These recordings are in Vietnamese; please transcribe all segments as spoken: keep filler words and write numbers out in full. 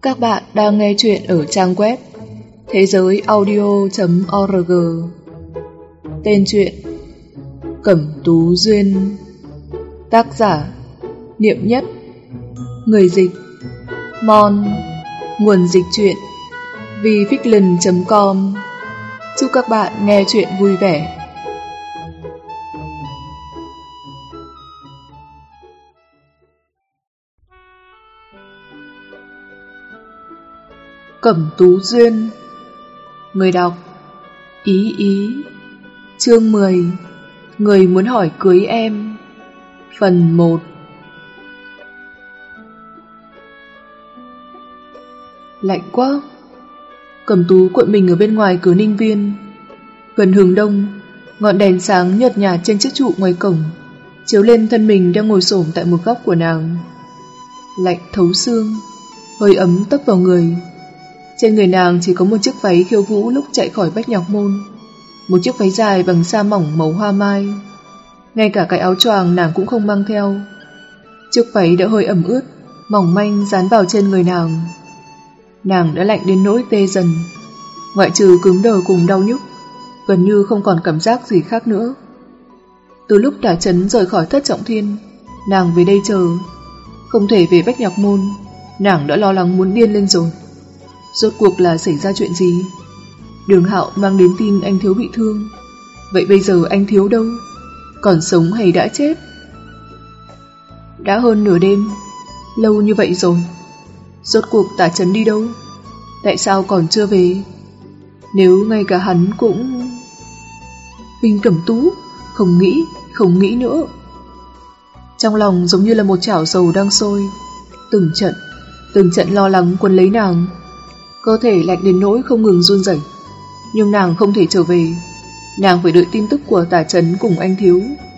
Các bạn đang nghe chuyện ở trang web thế giới audio chấm org. Tên truyện Cẩm Tú Duyên. Tác giả Niệm Nhất. Người dịch Mon. Nguồn dịch truyện vifiction chấm com. Chúc các bạn nghe chuyện vui vẻ. Cẩm Tú Duyên. Người đọc Ý Ý. Chương mười. Người muốn hỏi cưới em. Phần một. Lạnh quá. Cẩm Tú cuộn mình ở bên ngoài cửa Ninh Viên. Gần hướng đông, ngọn đèn sáng nhợt nhạt trên chiếc trụ ngoài cổng chiếu lên thân mình đang ngồi xổm tại một góc của nàng. Lạnh thấu xương, hơi ấm tấp vào người. Trên người nàng chỉ có một chiếc váy khiêu vũ lúc chạy khỏi Bách Nhạc Môn, một chiếc váy dài bằng sa mỏng màu hoa mai. Ngay cả cái áo choàng nàng cũng không mang theo. Chiếc váy đã hơi ẩm ướt, mỏng manh dán vào trên người nàng. Nàng đã lạnh đến nỗi tê dần, ngoại trừ cứng đờ cùng đau nhức, gần như không còn cảm giác gì khác nữa. Từ lúc Tả Chấn rời khỏi Thất Trọng Thiên, nàng về đây chờ, không thể về Bách Nhạc Môn. Nàng đã lo lắng muốn điên lên rồi. Rốt cuộc là xảy ra chuyện gì? Đường Hạo mang đến tin anh Thiếu bị thương. Vậy bây giờ anh Thiếu đâu? Còn sống hay đã chết? Đã hơn nửa đêm, lâu như vậy rồi. Rốt cuộc Tả Chấn đi đâu? Tại sao còn chưa về? Nếu ngay cả hắn cũng... Vinh Cẩm Tú, không nghĩ, không nghĩ nữa. Trong lòng giống như là một chảo dầu đang sôi. Từng trận, từng trận lo lắng quấn lấy nàng. Cơ thể lạnh đến nỗi không ngừng run rẩy. Nhưng nàng không thể trở về. Nàng phải đợi tin tức của Tả Chấn cùng anh Thiếu.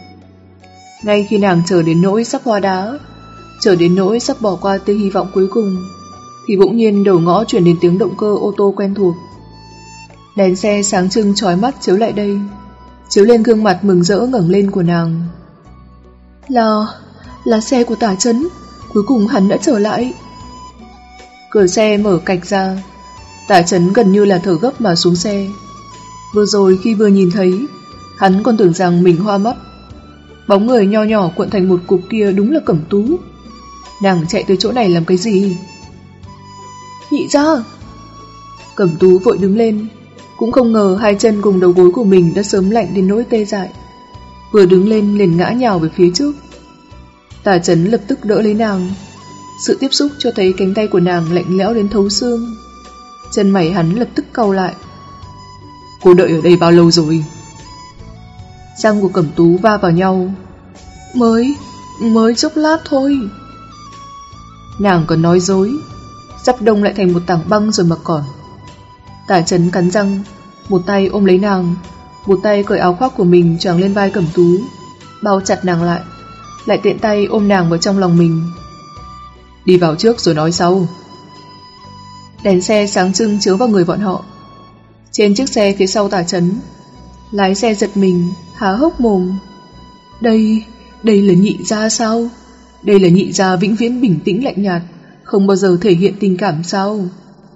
Ngay khi nàng chờ đến nỗi sắp hóa đá, chờ đến nỗi sắp bỏ qua tia hy vọng cuối cùng, thì bỗng nhiên đầu ngõ chuyển đến tiếng động cơ ô tô quen thuộc. Đèn xe sáng trưng chói mắt chiếu lại đây, chiếu lên gương mặt mừng rỡ ngẩng lên của nàng. Là... là xe của Tả Chấn. Cuối cùng hắn đã trở lại. Cửa xe mở cạch ra. Tả Chấn gần như là thở gấp mà xuống xe. Vừa rồi khi vừa nhìn thấy, hắn còn tưởng rằng mình hoa mắt. Bóng người nho nhỏ cuộn thành một cục kia đúng là Cẩm Tú. Nàng chạy tới chỗ này làm cái gì? Nhị ra. Cẩm Tú vội đứng lên, cũng không ngờ hai chân cùng đầu gối của mình đã sớm lạnh đến nỗi tê dại. Vừa đứng lên liền ngã nhào về phía trước. Tả Chấn lập tức đỡ lấy nàng. Sự tiếp xúc cho thấy cánh tay của nàng lạnh lẽo đến thấu xương. Chân mày hắn lập tức cau lại. Cô đợi ở đây bao lâu rồi? Răng của Cẩm Tú va vào nhau. Mới, mới chốc lát thôi. Nàng còn nói dối, sắp đông lại thành một tảng băng rồi mà còn. Tả Chấn cắn răng, một tay ôm lấy nàng, một tay cởi áo khoác của mình choàng lên vai Cẩm Tú, bao chặt nàng lại, lại tiện tay ôm nàng vào trong lòng mình. Đi vào trước rồi nói sau. Đèn xe sáng trưng chiếu vào người bọn họ. Trên chiếc xe phía sau Tả Chấn, lái xe giật mình, há hốc mồm. Đây, đây là nhị gia sao? Đây là nhị gia vĩnh viễn bình tĩnh lạnh nhạt, không bao giờ thể hiện tình cảm sao?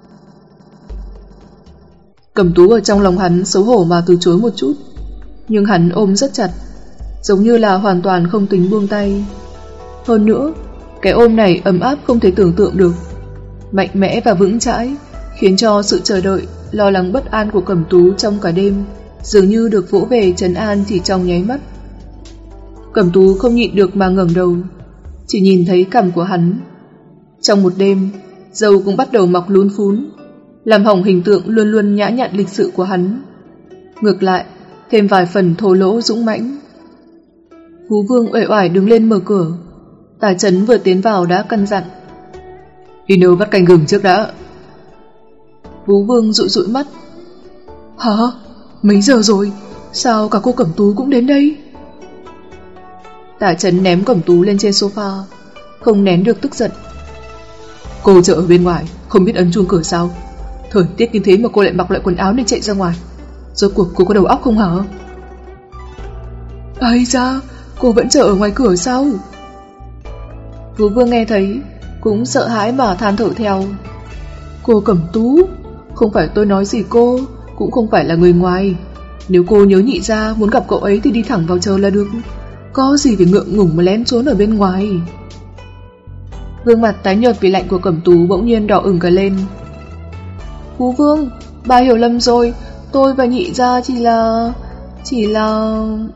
Cẩm Tú ở trong lòng hắn xấu hổ mà từ chối một chút, nhưng hắn ôm rất chặt, giống như là hoàn toàn không tính buông tay. Hơn nữa, cái ôm này ấm áp không thể tưởng tượng được, mạnh mẽ và vững chãi, khiến cho sự chờ đợi, lo lắng bất an của Cẩm Tú trong cả đêm dường như được vỗ về trấn an chỉ trong nháy mắt. Cẩm Tú không nhịn được mà ngẩng đầu, chỉ nhìn thấy cằm của hắn. Trong một đêm, râu cũng bắt đầu mọc lún phún, làm hỏng hình tượng luôn luôn nhã nhặn lịch sự của hắn. Ngược lại, thêm vài phần thô lỗ dũng mãnh. Phú Vương uể oải đứng lên mở cửa. Tả Chấn vừa tiến vào đã căn dặn. Đi nấu vắt canh gừng trước đã. Phú Vương dụi dụi mắt. Hả? Mấy giờ rồi? Sao cả cô Cẩm Tú cũng đến đây? Tả Chấn ném Cẩm Tú lên trên sofa, không nén được tức giận. Cô chờ ở bên ngoài, không biết ấn chuông cửa sao? Thời tiết như thế mà cô lại mặc loại quần áo nên chạy ra ngoài. Rốt cuộc cô có đầu óc không hả? Ây da, cô vẫn chờ ở ngoài cửa sao? Phú Vương nghe thấy cũng sợ hãi mà than thở theo. Cô Cẩm Tú, không phải tôi nói gì cô, cũng không phải là người ngoài. Nếu cô nhớ nhị gia muốn gặp cậu ấy thì đi thẳng vào chờ là được. Có gì phải ngượng ngùng mà lén trốn ở bên ngoài. Gương mặt tái nhợt vì lạnh của Cẩm Tú bỗng nhiên đỏ ửng cả lên. Phú Vương, bà hiểu lầm rồi. Tôi và nhị gia chỉ là... Chỉ là...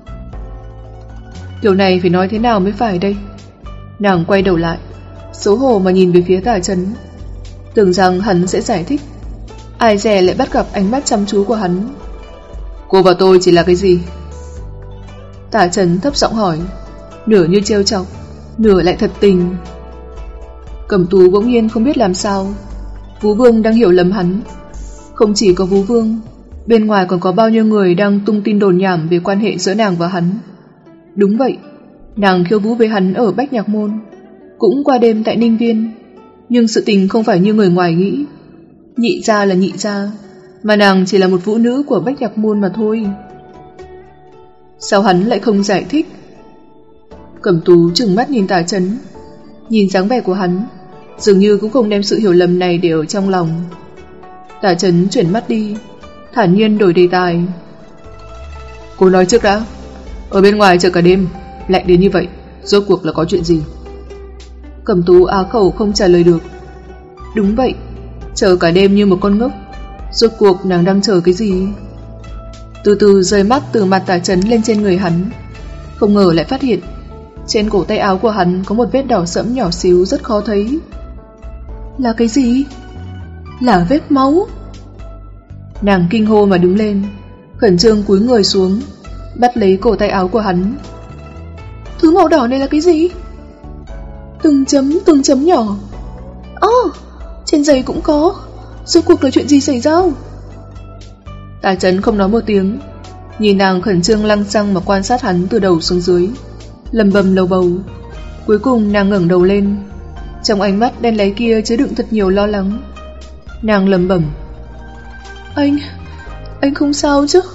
Điều này phải nói thế nào mới phải đây? Nàng quay đầu lại, xấu hổ mà nhìn về phía Tả Chấn, tưởng rằng hắn sẽ giải thích. Ai dè lại bắt gặp ánh mắt chăm chú của hắn. Cô và tôi chỉ là cái gì? Tả Chấn thấp giọng hỏi, nửa như trêu chọc, nửa lại thật tình. Cẩm Tú bỗng nhiên không biết làm sao. Vú Vương đang hiểu lầm hắn. Không chỉ có Vú Vương, bên ngoài còn có bao nhiêu người đang tung tin đồn nhảm về quan hệ giữa nàng và hắn. Đúng vậy, nàng khiêu vũ với hắn ở Bách Nhạc Môn, cũng qua đêm tại Ninh Viên. Nhưng sự tình không phải như người ngoài nghĩ. Nhị gia là nhị gia, mà nàng chỉ là một vũ nữ của Bách Nhạc Môn mà thôi. Sao hắn lại không giải thích? Cẩm Tú trừng mắt nhìn Tả Chấn, nhìn dáng vẻ của hắn, dường như cũng không đem sự hiểu lầm này để ở trong lòng. Tả Chấn chuyển mắt đi, thản nhiên đổi đề tài. Cô nói trước đã, ở bên ngoài chờ cả đêm, lạnh đến như vậy, rốt cuộc là có chuyện gì? Cẩm Tú á khẩu không trả lời được. Đúng vậy, chờ cả đêm như một con ngốc. Rốt cuộc nàng đang chờ cái gì? Từ từ rời mắt từ mặt Tả Chấn lên trên người hắn, không ngờ lại phát hiện trên cổ tay áo của hắn có một vết đỏ sẫm nhỏ xíu rất khó thấy. Là cái gì? Là vết máu. Nàng kinh hô mà đứng lên, khẩn trương cúi người xuống, bắt lấy cổ tay áo của hắn. Thứ màu đỏ này là cái gì? Từng chấm từng chấm nhỏ. Ồ, oh, trên giày cũng có. Rốt cuộc là chuyện gì xảy ra? Tả Chấn không nói một tiếng, nhìn nàng khẩn trương lăng xăng mà quan sát hắn từ đầu xuống dưới, lầm bầm lầu bầu. Cuối cùng nàng ngẩng đầu lên, trong ánh mắt đen láy kia chứa đựng thật nhiều lo lắng. Nàng lầm bẩm, Anh, anh không sao chứ?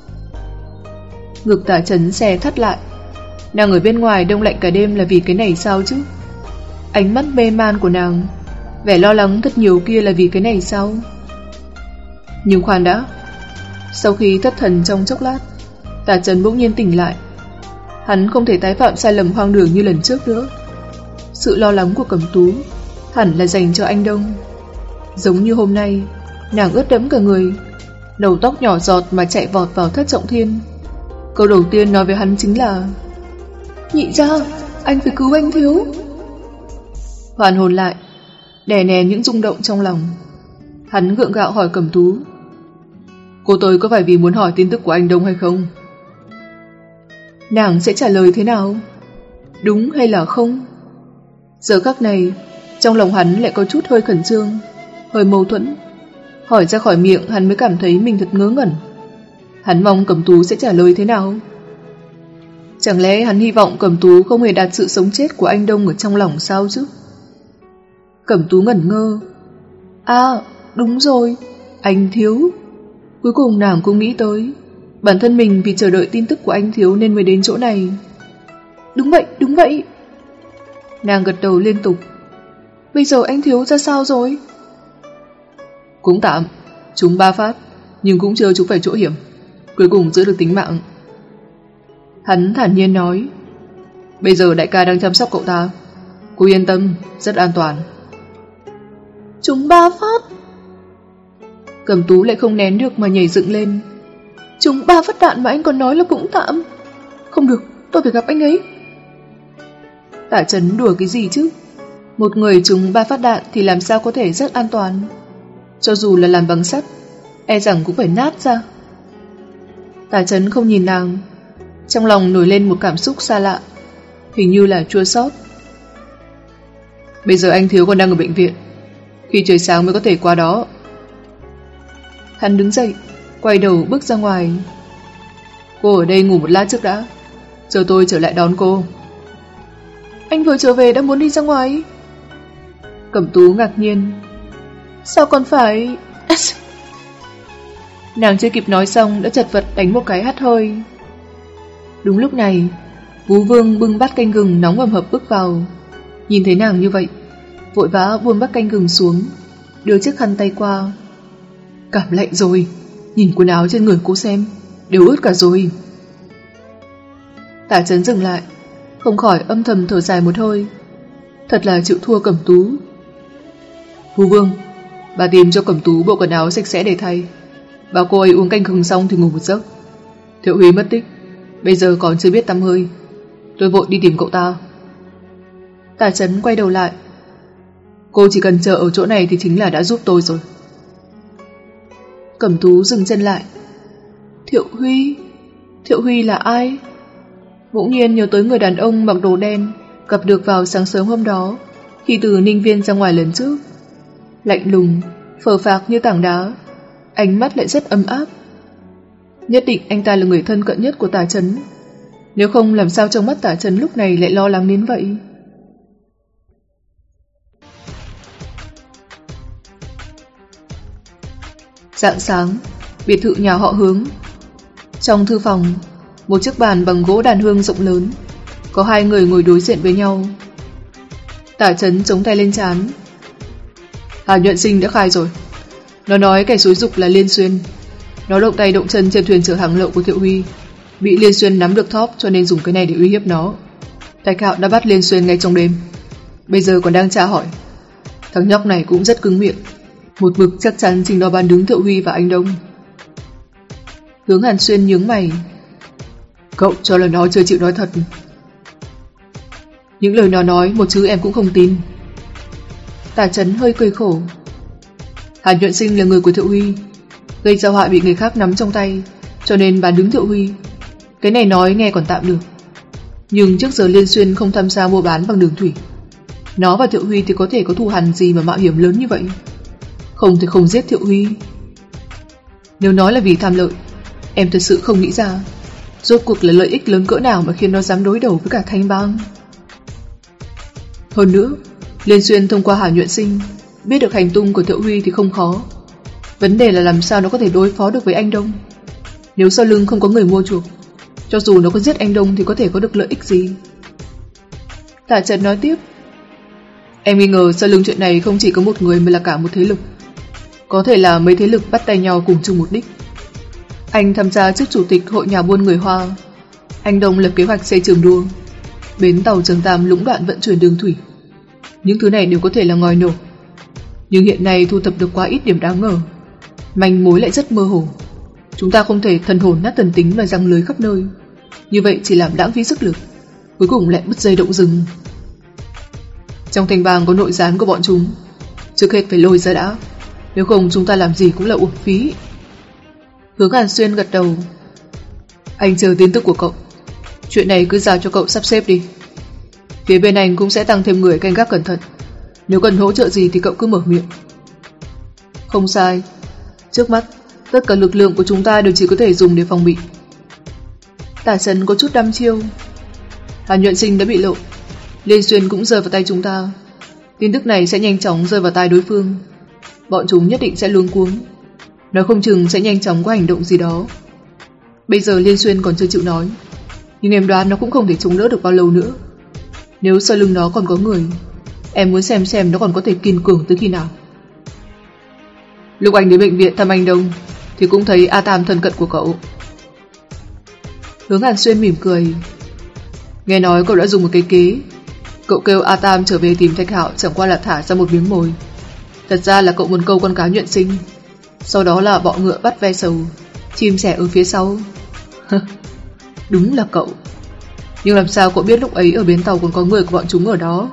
Ngực Tả Chấn xè thắt lại. Nàng ở bên ngoài đông lạnh cả đêm là vì cái này sao chứ? Ánh mắt mê man của nàng, vẻ lo lắng thật nhiều kia là vì cái này sao? Nhưng khoan đã. Sau khi thất thần trong chốc lát, Tả Chấn bỗng nhiên tỉnh lại. Hắn không thể tái phạm sai lầm hoang đường như lần trước nữa. Sự lo lắng của Cẩm Tú hẳn là dành cho anh Đông. Giống như hôm nay, nàng ướt đẫm cả người, đầu tóc nhỏ giọt mà chạy vọt vào Thất Trọng Thiên. Câu đầu tiên nói với hắn chính là: Nhị gia, anh phải cứu anh thiếu. Hoàn hồn lại, đè nén những rung động trong lòng, hắn gượng gạo hỏi Cẩm Tú: Cô tôi có phải vì muốn hỏi tin tức của anh Đông hay không? Nàng sẽ trả lời thế nào? Đúng hay là không? Giờ khắc này, trong lòng hắn lại có chút hơi khẩn trương, hơi mâu thuẫn. Hỏi ra khỏi miệng hắn mới cảm thấy mình thật ngớ ngẩn. Hắn mong Cẩm Tú sẽ trả lời thế nào? Chẳng lẽ hắn hy vọng Cẩm Tú không hề đặt sự sống chết của anh Đông ở trong lòng sao chứ? Cẩm Tú ngẩn ngơ. À, đúng rồi, anh Thiếu. Cuối cùng nàng cũng nghĩ tới bản thân mình vì chờ đợi tin tức của anh Thiếu nên mới đến chỗ này. Đúng vậy, đúng vậy. Nàng gật đầu liên tục. Bây giờ anh Thiếu ra sao rồi? Cũng tạm, trúng ba phát, nhưng cũng chưa trúng phải chỗ hiểm, cuối cùng giữ được tính mạng. Hắn thản nhiên nói: Bây giờ đại ca đang chăm sóc cậu ta, cô yên tâm, rất an toàn. Trúng ba phát. Cẩm Tú lại không nén được mà nhảy dựng lên. Trúng ba phát đạn mà anh còn nói là cũng tạm. Không được, tôi phải gặp anh ấy. Tả Chấn đùa cái gì chứ? Một người trúng ba phát đạn thì làm sao có thể rất an toàn? Cho dù là làm bằng sắt, e rằng cũng phải nát ra. Tả Chấn không nhìn nàng, trong lòng nổi lên một cảm xúc xa lạ, hình như là chua xót. Bây giờ anh Thiếu còn đang ở bệnh viện, khi trời sáng mới có thể qua đó. Hắn đứng dậy, quay đầu bước ra ngoài. Cô ở đây ngủ một lát trước đã, chờ tôi trở lại đón cô. Anh vừa trở về đã muốn đi ra ngoài? Cẩm Tú ngạc nhiên. Sao còn phải... Nàng chưa kịp nói xong đã chật vật đánh một cái hắt hơi. Đúng lúc này, Vú Vương bưng bát canh gừng nóng ẩm hập bước vào. Nhìn thấy nàng như vậy, vội vã buông bát canh gừng xuống, đưa chiếc khăn tay qua. Cảm lạnh rồi, nhìn quần áo trên người cô xem, đều ướt cả rồi. Tả Chấn dừng lại, không khỏi âm thầm thở dài một hơi. Thật là chịu thua Cẩm Tú. Phú Vương, bà tìm cho Cẩm Tú bộ quần áo sạch sẽ để thay. Bảo cô ấy uống canh gừng xong thì ngủ một giấc. Thiệu Huy mất tích, bây giờ còn chưa biết tăm hơi. Tôi vội đi tìm cậu ta. Tả Chấn quay đầu lại. Cô chỉ cần chờ ở chỗ này thì chính là đã giúp tôi rồi. Cẩm Tú dừng chân lại. Thiệu Huy? Thiệu Huy là ai? Bỗng nhiên nhớ tới người đàn ông mặc đồ đen gặp được vào sáng sớm hôm đó khi từ Ninh Viên ra ngoài lần trước. Lạnh lùng, phờ phạc như tảng đá, ánh mắt lại rất ấm áp. Nhất định anh ta là người thân cận nhất của Tả Chấn. Nếu không làm sao trong mắt Tả Chấn lúc này lại lo lắng đến vậy. Rạng sáng, biệt thự nhà họ Hướng. Trong thư phòng, một chiếc bàn bằng gỗ đàn hương rộng lớn, có hai người ngồi đối diện với nhau. Tả Chấn chống tay lên trán. Hà Nhuận Sinh đã khai rồi. Nó nói kẻ xúi giục là Liên Xuyên. Nó động tay động chân trên thuyền chở hàng lậu của Thiệu Huy, bị Liên Xuyên nắm được thóp cho nên dùng cái này để uy hiếp nó. Thạch Hạo đã bắt Liên Xuyên ngay trong đêm, bây giờ còn đang tra hỏi. Thằng nhóc này cũng rất cứng miệng, một mực chắc chắn chính nó bán đứng Thiệu Huy và anh Đông. Hướng Hàn Xuyên nhướng mày. Cậu cho là nó chưa chịu nói thật. Những lời nó nói một chữ em cũng không tin. Tả Chấn hơi cười khổ. Hàn Nhuận Sinh là người của Thiệu Huy, gây ra họa bị người khác nắm trong tay, cho nên bán đứng Thiệu Huy. Cái này nói nghe còn tạm được, nhưng trước giờ Liên Xuyên không tham gia mua bán bằng đường thủy. Nó và Thiệu Huy thì có thể có thù hằn gì mà mạo hiểm lớn như vậy? Không thể không giết Thiệu Huy. Nếu nói là vì tham lợi, em thật sự không nghĩ ra rốt cuộc là lợi ích lớn cỡ nào mà khiến nó dám đối đầu với cả Thanh Bang. Hơn nữa, Liên Xuyên thông qua Hà Nhuận Sinh biết được hành tung của Thiệu Huy thì không khó. Vấn đề là làm sao nó có thể đối phó được với anh Đông. Nếu sau lưng không có người mua chuộc, cho dù nó có giết anh Đông thì có thể có được lợi ích gì? Tả Trần nói tiếp. Em nghi ngờ sau lưng chuyện này không chỉ có một người mà là cả một thế lực. Có thể là mấy thế lực bắt tay nhau cùng chung mục đích. Anh tham gia chức chủ tịch hội nhà buôn người Hoa, anh Đông lập kế hoạch xây trường đua, bến tàu Trường Tam lũng đoạn vận chuyển đường thủy. Những thứ này đều có thể là ngòi nổ, nhưng hiện nay thu thập được quá ít điểm đáng ngờ, manh mối lại rất mơ hồ. Chúng ta không thể thần hồn nát thần tính và giăng lưới khắp nơi, như vậy chỉ làm lãng phí sức lực, cuối cùng lại bứt dây động rừng. Trong Thanh Bang có nội gián của bọn chúng, trước hết phải lôi ra đã, nếu không chúng ta làm gì cũng là uổng phí. Hướng Hàn Xuyên gật đầu. Anh chờ tin tức của cậu, chuyện này cứ giao cho cậu sắp xếp đi. Phía bên anh cũng sẽ tăng thêm người canh gác cẩn thận, nếu cần hỗ trợ gì thì cậu cứ mở miệng. Không sai, trước mắt tất cả lực lượng của chúng ta đều chỉ có thể dùng để phòng bị. Tả Trần có chút đăm chiêu. Hàn Nhuận Sinh đã bị lộ, Liên Xuyên cũng rơi vào tay chúng ta. Tin tức này sẽ nhanh chóng rơi vào tai đối phương, bọn chúng nhất định sẽ luống cuống, nói không chừng sẽ nhanh chóng có hành động gì đó. Bây giờ Liên Xuyên còn chưa chịu nói, nhưng em đoán nó cũng không thể chống đỡ được bao lâu nữa. Nếu sau lưng nó còn có người, em muốn xem xem nó còn có thể kiên cường tới khi nào. Lúc anh đến bệnh viện thăm anh Đông thì cũng thấy A Tam thân cận của cậu. Hướng Hàn Xuyên mỉm cười. Nghe nói cậu đã dùng một cái kế. Cậu kêu A Tam trở về tìm Thạch Hạo chẳng qua là thả ra một miếng mồi. Thật ra là cậu muốn câu con cá Nhuận Sinh, sau đó là bọ ngựa bắt ve sầu, chim sẻ ở phía sau. Đúng là cậu. Nhưng làm sao cậu biết lúc ấy ở bến tàu còn có người của bọn chúng ở đó?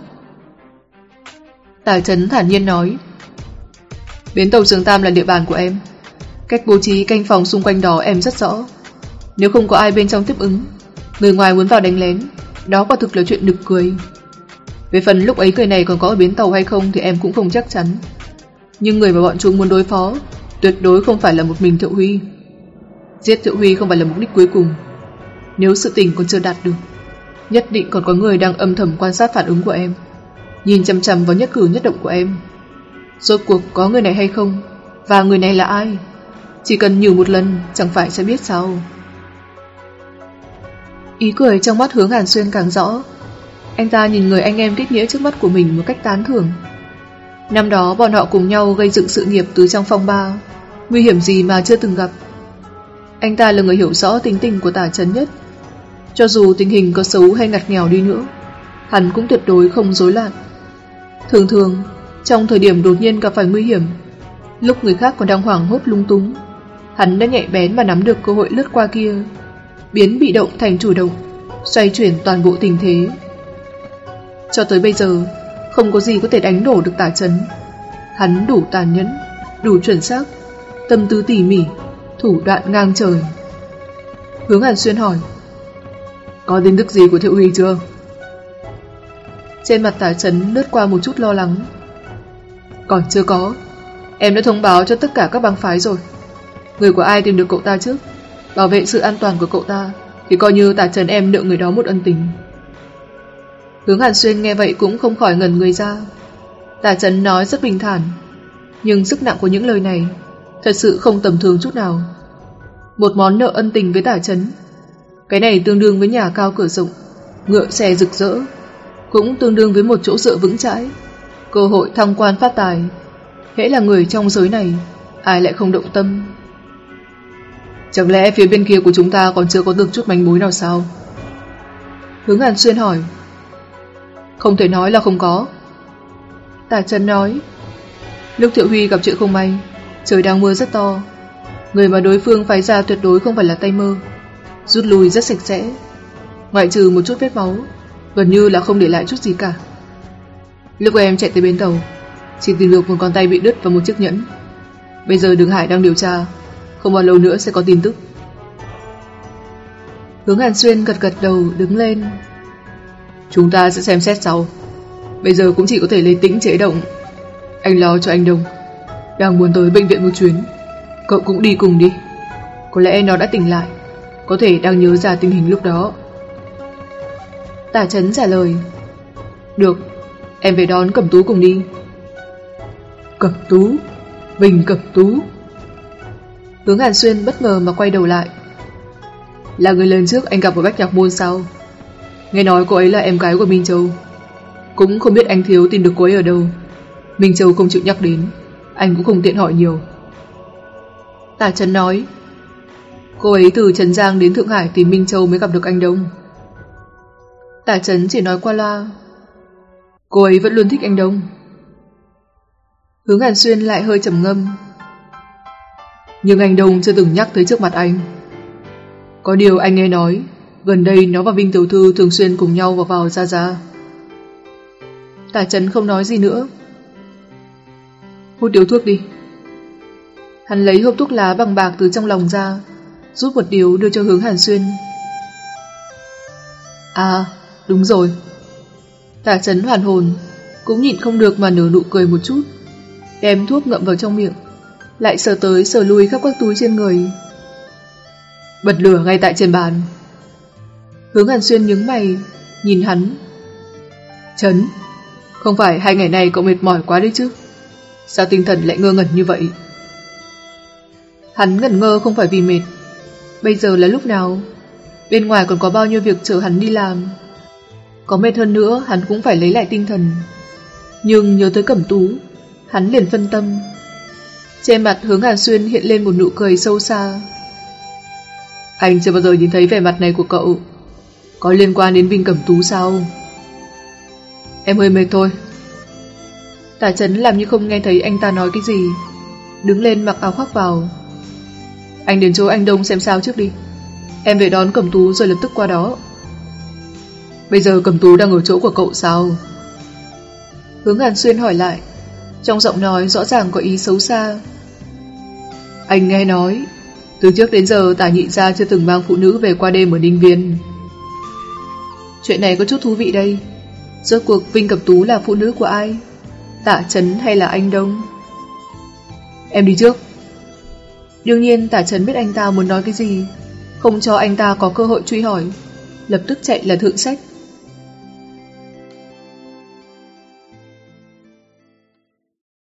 Tả Trấn thản nhiên nói. Bến tàu Trường Tam là địa bàn của em, cách bố trí canh phòng xung quanh đó em rất rõ. Nếu không có ai bên trong tiếp ứng, người ngoài muốn vào đánh lén, đó quả thực là chuyện nực cười. Về phần lúc ấy người này còn có ở bến tàu hay không thì em cũng không chắc chắn, nhưng người mà bọn chúng muốn đối phó tuyệt đối không phải là một mình Thiệu Huy. Giết Thiệu Huy không phải là mục đích cuối cùng. Nếu sự tình còn chưa đạt được, nhất định còn có người đang âm thầm quan sát phản ứng của em, nhìn chằm chằm vào nhất cử nhất động của em. Rốt cuộc có người này hay không, và người này là ai? Chỉ cần nhử một lần chẳng phải sẽ biết sao? Ý cười trong mắt Hướng Hàn Xuyên càng rõ. Anh ta nhìn người anh em kết nghĩa trước mắt của mình một cách tán thưởng. Năm đó bọn họ cùng nhau gây dựng sự nghiệp từ trong phong ba, nguy hiểm gì mà chưa từng gặp. Anh ta là người hiểu rõ tính tình của Tả Chấn nhất. Cho dù tình hình có xấu hay ngặt nghèo đi nữa, hắn cũng tuyệt đối không rối loạn. Thường thường, trong thời điểm đột nhiên gặp phải nguy hiểm, lúc người khác còn đang hoảng hốt lung túng, hắn đã nhạy bén mà nắm được cơ hội lướt qua kia, biến bị động thành chủ động, xoay chuyển toàn bộ tình thế. Cho tới bây giờ, không có gì có thể đánh đổ được Tả Chấn. Hắn đủ tàn nhẫn, đủ chuẩn xác, tâm tư tỉ mỉ, thủ đoạn ngang trời. Hướng Hàn Xuyên hỏi: có tin tức gì của Thiệu Huy chưa? Trên mặt Tả Chấn lướt qua một chút lo lắng. Còn chưa có. Em đã thông báo cho tất cả các bang phái rồi. Người của ai tìm được cậu ta trước, bảo vệ sự an toàn của cậu ta, thì coi như Tả Chấn em nợ người đó một ân tình. Hướng Hàn Xuyên nghe vậy cũng không khỏi ngẩn người ra. Tả Chấn nói rất bình thản, nhưng sức nặng của những lời này thật sự không tầm thường chút nào. Một món nợ ân tình với Tả Chấn, cái này tương đương với nhà cao cửa rộng, ngựa xe rực rỡ, cũng tương đương với một chỗ dựa vững chãi, cơ hội thăng quan phát tài. Hễ là người trong giới này, ai lại không động tâm? Chẳng lẽ phía bên kia của chúng ta còn chưa có được chút manh mối nào sao? Hướng Hàn Xuyên hỏi. Không thể nói là không có. Tả Chấn nói. Lúc Thiệu Huy gặp chuyện không may, trời đang mưa rất to, người mà đối phương phái ra tuyệt đối không phải là tay mơ, rút lui rất sạch sẽ, ngoại trừ một chút vết máu, gần như là không để lại chút gì cả. Lúc em chạy tới bến tàu, chỉ tìm được một con tay bị đứt và một chiếc nhẫn. Bây giờ Đường Hải đang điều tra, không bao lâu nữa sẽ có tin tức. Hướng Hàn Xuyên gật gật đầu đứng lên. Chúng ta sẽ xem xét sau. Bây giờ cũng chỉ có thể lấy tĩnh chế động. Anh lo cho anh Đông, đang muốn tới bệnh viện một chuyến, cậu cũng đi cùng đi. Có lẽ nó đã tỉnh lại, có thể đang nhớ ra tình hình lúc đó. Tả Chấn trả lời. Được, em về đón Cẩm Tú cùng đi. Cẩm Tú? Bình Cẩm Tú? Hướng Hàn Xuyên bất ngờ mà quay đầu lại. Là người lần trước anh gặp ở Bách Nhạc Môn sao? Nghe nói cô ấy là em gái của Minh Châu. Cũng không biết anh thiếu tìm được cô ấy ở đâu. Minh Châu không chịu nhắc đến, anh cũng không tiện hỏi nhiều. Tả Chấn nói. Cô ấy từ Trấn Giang đến Thượng Hải tìm Minh Châu mới gặp được anh Đông. Tả Chấn chỉ nói qua loa. Cô ấy vẫn luôn thích anh Đông. Hướng Hàn Xuyên lại hơi trầm ngâm. Nhưng anh Đông chưa từng nhắc tới trước mặt anh. Có điều anh nghe nói gần đây nó và Vinh Tiểu Thư thường xuyên cùng nhau vào vào ra ra. Tả Chấn không nói gì nữa. Hút điếu thuốc đi. Hắn lấy hộp thuốc lá bằng bạc từ trong lòng ra, rút một điếu đưa cho Hướng Hàn Xuyên. À, đúng rồi. Tả Chấn hoàn hồn, cũng nhịn không được mà nở nụ cười một chút, đem thuốc ngậm vào trong miệng, lại sờ tới sờ lui khắp các túi trên người. Bật lửa ngay tại trên bàn. Hướng Hàn Xuyên nhướng mày, nhìn hắn. Chấn, không phải hai ngày này cậu mệt mỏi quá đấy chứ? Sao tinh thần lại ngơ ngẩn như vậy? Hắn ngẩn ngơ không phải vì mệt. Bây giờ là lúc nào? Bên ngoài còn có bao nhiêu việc chờ hắn đi làm. Có mệt hơn nữa hắn cũng phải lấy lại tinh thần. Nhưng nhớ tới Cẩm Tú, hắn liền phân tâm. Trên mặt Hướng Hàn Xuyên hiện lên một nụ cười sâu xa. Anh chưa bao giờ nhìn thấy vẻ mặt này của cậu. Có liên quan đến Vinh Cẩm Tú sao? Em hơi mệt thôi. Tả Chấn làm như không nghe thấy anh ta nói cái gì, đứng lên mặc áo khoác vào. Anh đến chỗ anh Đông xem sao trước đi. Em về đón Cẩm Tú rồi lập tức qua đó. Bây giờ Cẩm Tú đang ở chỗ của cậu sao? Hướng Hàn Xuyên hỏi lại, trong giọng nói rõ ràng có ý xấu xa. Anh nghe nói từ trước đến giờ Tả nhị gia chưa từng mang phụ nữ về qua đêm ở Ninh Viên. Chuyện này có chút thú vị đây. Rốt cuộc Vinh Cẩm Tú là phụ nữ của ai? Tả Chấn hay là anh Đông? Em đi trước. Đương nhiên Tả Chấn biết anh ta muốn nói cái gì, không cho anh ta có cơ hội truy hỏi, lập tức chạy là thượng sách.